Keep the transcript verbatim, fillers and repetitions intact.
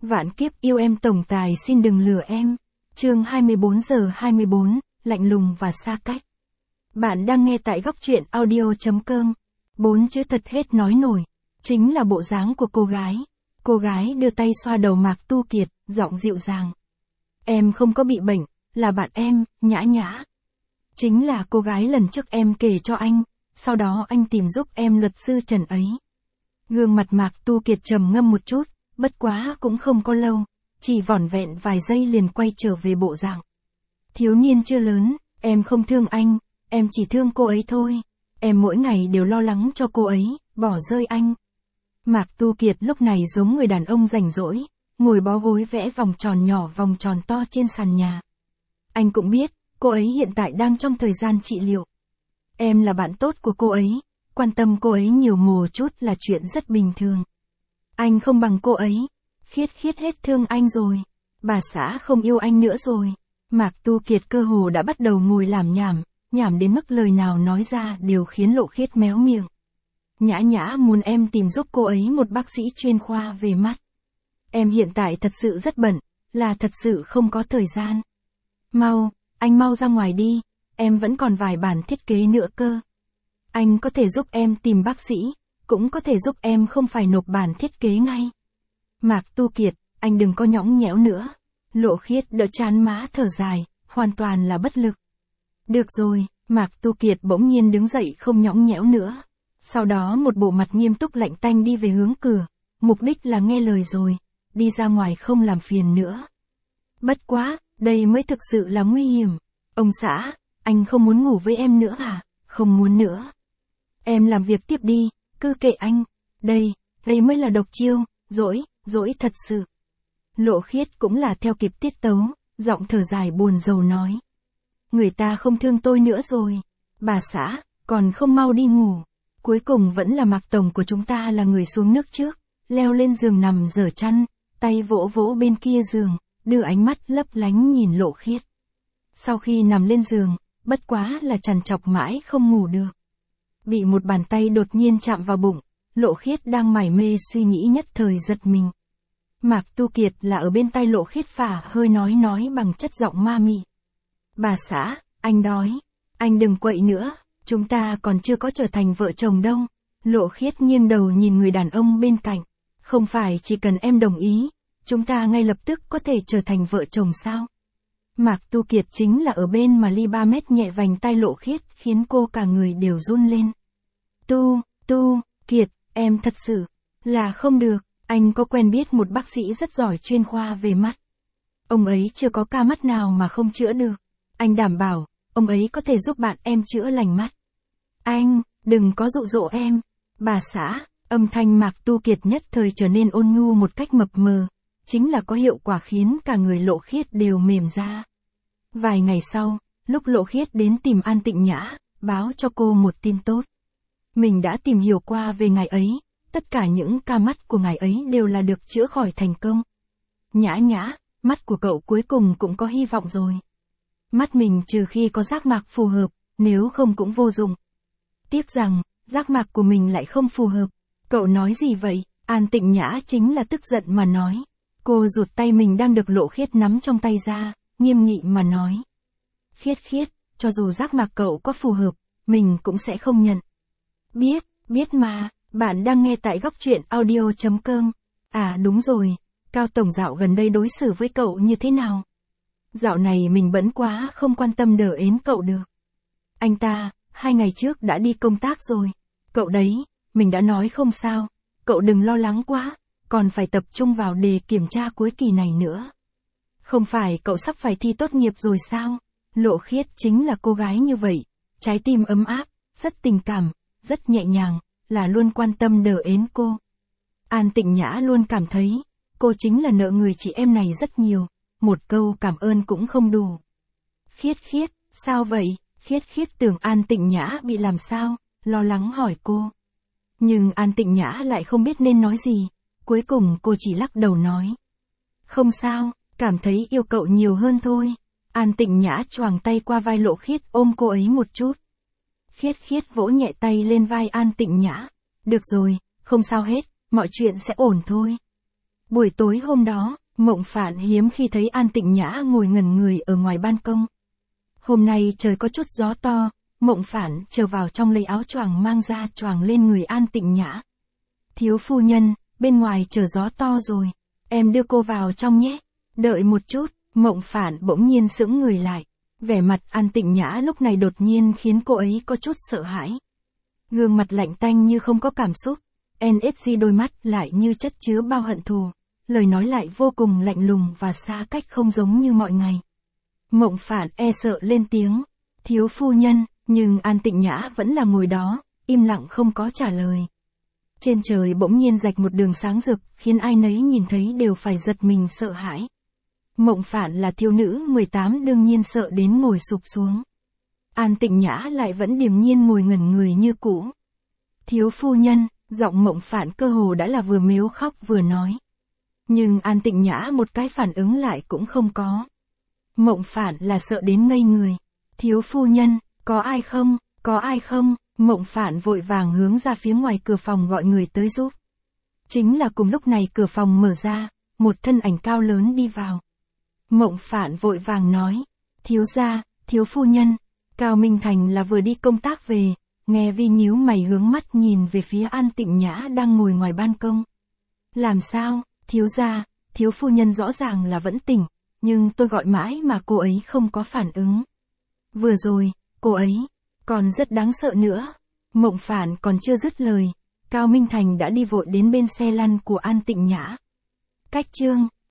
Vạn kiếp yêu em tổng tài xin đừng lừa em. Chương hai mươi bốn giờ hai mươi bốn, lạnh lùng và xa cách. Bạn đang nghe tại góc truyện audio.com. Bốn chữ thật hết nói nổi. Chính là bộ dáng của cô gái. Cô gái đưa tay xoa đầu Mạc Tu Kiệt, giọng dịu dàng. Em không có bị bệnh, là bạn em, Nhã Nhã. Chính là cô gái lần trước em kể cho anh, sau đó anh tìm giúp em luật sư Trần ấy. Gương mặt Mạc Tu Kiệt trầm ngâm một chút, bất quá cũng không có lâu, chỉ vỏn vẹn vài giây liền quay trở về bộ dạng. Thiếu niên chưa lớn, em không thương anh, em chỉ thương cô ấy thôi. Em mỗi ngày đều lo lắng cho cô ấy, bỏ rơi anh. Mạc Tu Kiệt lúc này giống người đàn ông rảnh rỗi, ngồi bó gối vẽ vòng tròn nhỏ vòng tròn to trên sàn nhà. Anh cũng biết, cô ấy hiện tại đang trong thời gian trị liệu. Em là bạn tốt của cô ấy, quan tâm cô ấy nhiều một chút là chuyện rất bình thường. Anh không bằng cô ấy, Khiết Khiết hết thương anh rồi, bà xã không yêu anh nữa rồi. Mạc Tu Kiệt cơ hồ đã bắt đầu ngồi làm nhảm, nhảm đến mức lời nào nói ra đều khiến Lộ Khiết méo miệng. Nhã Nhã muốn em tìm giúp cô ấy một bác sĩ chuyên khoa về mắt. Em hiện tại thật sự rất bận, là thật sự không có thời gian. Mau, anh mau ra ngoài đi, em vẫn còn vài bản thiết kế nữa cơ. Anh có thể giúp em tìm bác sĩ, cũng có thể giúp em không phải nộp bản thiết kế ngay. Mạc Tu Kiệt, anh đừng có nhõng nhẽo nữa. Lộ Khiết đỡ chán má thở dài, hoàn toàn là bất lực. Được rồi, Mạc Tu Kiệt bỗng nhiên đứng dậy không nhõng nhẽo nữa. Sau đó một bộ mặt nghiêm túc lạnh tanh đi về hướng cửa, mục đích là nghe lời rồi, đi ra ngoài không làm phiền nữa. Bất quá, đây mới thực sự là nguy hiểm. Ông xã, anh không muốn ngủ với em nữa à? Không muốn nữa. Em làm việc tiếp đi, cứ kệ anh. Đây, đây mới là độc chiêu, dỗi, dỗi thật sự. Lộ Khiết cũng là theo kịp tiết tấu, giọng thở dài buồn rầu nói. Người ta không thương tôi nữa rồi. Bà xã, còn không mau đi ngủ. Cuối cùng vẫn là Mạc Tổng của chúng ta là người xuống nước trước, leo lên giường nằm dở chăn, tay vỗ vỗ bên kia giường, đưa ánh mắt lấp lánh nhìn Lộ Khiết. Sau khi nằm lên giường, bất quá là trằn trọc mãi không ngủ được. Bị một bàn tay đột nhiên chạm vào bụng, Lộ Khiết đang mải mê suy nghĩ nhất thời giật mình. Mạc Tu Kiệt là ở bên tay Lộ Khiết phả hơi nói nói bằng chất giọng ma mị. Bà xã, anh đói, anh đừng quậy nữa, chúng ta còn chưa có trở thành vợ chồng đâu. Lộ Khiết nghiêng đầu nhìn người đàn ông bên cạnh. Không phải chỉ cần em đồng ý, chúng ta ngay lập tức có thể trở thành vợ chồng sao? Mạc Tu Kiệt chính là ở bên mà ly ba mét nhẹ vành tay Lộ Khiết khiến cô cả người đều run lên. Tu, Tu, Kiệt, em thật sự là không được, anh có quen biết một bác sĩ rất giỏi chuyên khoa về mắt. Ông ấy chưa có ca mắt nào mà không chữa được. Anh đảm bảo, ông ấy có thể giúp bạn em chữa lành mắt. Anh, đừng có dụ dỗ em. Bà xã, âm thanh Mạc Tu Kiệt nhất thời trở nên ôn nhu một cách mập mờ, chính là có hiệu quả khiến cả người Lộ Khiết đều mềm ra. Vài ngày sau, lúc Lộ Khiết đến tìm An Tịnh Nhã, báo cho cô một tin tốt. Mình đã tìm hiểu qua về ngài ấy, tất cả những ca mắt của ngài ấy đều là được chữa khỏi thành công. Nhã Nhã, mắt của cậu cuối cùng cũng có hy vọng rồi. Mắt mình trừ khi có giác mạc phù hợp, nếu không cũng vô dụng. Tiếc rằng, giác mạc của mình lại không phù hợp. Cậu nói gì vậy? An Tịnh Nhã chính là tức giận mà nói. Cô rụt tay mình đang được Lộ Khiết nắm trong tay ra, nghiêm nghị mà nói. Khiết Khiết, cho dù giác mạc cậu có phù hợp, mình cũng sẽ không nhận. Biết, biết mà, bạn đang nghe tại góc truyện audio.com. À đúng rồi, Cao Tổng dạo gần đây đối xử với cậu như thế nào? Dạo này mình bận quá không quan tâm đỡ ến cậu được. Anh ta, hai ngày trước đã đi công tác rồi. Cậu đấy, mình đã nói không sao, cậu đừng lo lắng quá, còn phải tập trung vào đề kiểm tra cuối kỳ này nữa. Không phải cậu sắp phải thi tốt nghiệp rồi sao? Lộ Khiết chính là cô gái như vậy, trái tim ấm áp, rất tình cảm, rất nhẹ nhàng, là luôn quan tâm đỡ ến cô. An Tịnh Nhã luôn cảm thấy, cô chính là nợ người chị em này rất nhiều, một câu cảm ơn cũng không đủ. Khiết Khiết, sao vậy? Khiết Khiết tưởng An Tịnh Nhã bị làm sao, lo lắng hỏi cô. Nhưng An Tịnh Nhã lại không biết nên nói gì, cuối cùng cô chỉ lắc đầu nói. Không sao, cảm thấy yêu cậu nhiều hơn thôi. An Tịnh Nhã choàng tay qua vai Lộ Khiết ôm cô ấy một chút. Khiết Khiết vỗ nhẹ tay lên vai An Tịnh Nhã. Được rồi, không sao hết, mọi chuyện sẽ ổn thôi. Buổi tối hôm đó, Mộng Phạn hiếm khi thấy An Tịnh Nhã ngồi ngẩn người ở ngoài ban công. Hôm nay trời có chút gió to, Mộng Phạn trở vào trong lấy áo choàng mang ra choàng lên người An Tịnh Nhã. Thiếu phu nhân, bên ngoài trời gió to rồi, em đưa cô vào trong nhé. Đợi một chút, Mộng Phạn bỗng nhiên sững người lại. Vẻ mặt An Tịnh Nhã lúc này đột nhiên khiến cô ấy có chút sợ hãi. Gương mặt lạnh tanh như không có cảm xúc, en ét giê đôi mắt lại như chất chứa bao hận thù, lời nói lại vô cùng lạnh lùng và xa cách không giống như mọi ngày. Mộng Phạn e sợ lên tiếng, thiếu phu nhân, nhưng An Tịnh Nhã vẫn là ngồi đó, im lặng không có trả lời. Trên trời bỗng nhiên rạch một đường sáng rực, khiến ai nấy nhìn thấy đều phải giật mình sợ hãi. Mộng Phạn là thiếu nữ mười tám đương nhiên sợ đến ngồi sụp xuống. An Tịnh Nhã lại vẫn điềm nhiên ngồi ngẩn người như cũ. Thiếu phu nhân, giọng Mộng Phạn cơ hồ đã là vừa mếu khóc vừa nói. Nhưng An Tịnh Nhã một cái phản ứng lại cũng không có. Mộng Phạn là sợ đến ngây người. Thiếu phu nhân, có ai không, có ai không? Mộng Phạn vội vàng hướng ra phía ngoài cửa phòng gọi người tới giúp. Chính là cùng lúc này cửa phòng mở ra, một thân ảnh cao lớn đi vào. Mộng Phạn vội vàng nói, thiếu gia, thiếu phu nhân, Cao Minh Thành là vừa đi công tác về, nghe Vi nhíu mày hướng mắt nhìn về phía An Tịnh Nhã đang ngồi ngoài ban công. Làm sao, thiếu gia, thiếu phu nhân rõ ràng là vẫn tỉnh, nhưng tôi gọi mãi mà cô ấy không có phản ứng. Vừa rồi, cô ấy, còn rất đáng sợ nữa. Mộng Phạn còn chưa dứt lời, Cao Minh Thành đã đi vội đến bên xe lăn của An Tịnh Nhã. Cách chương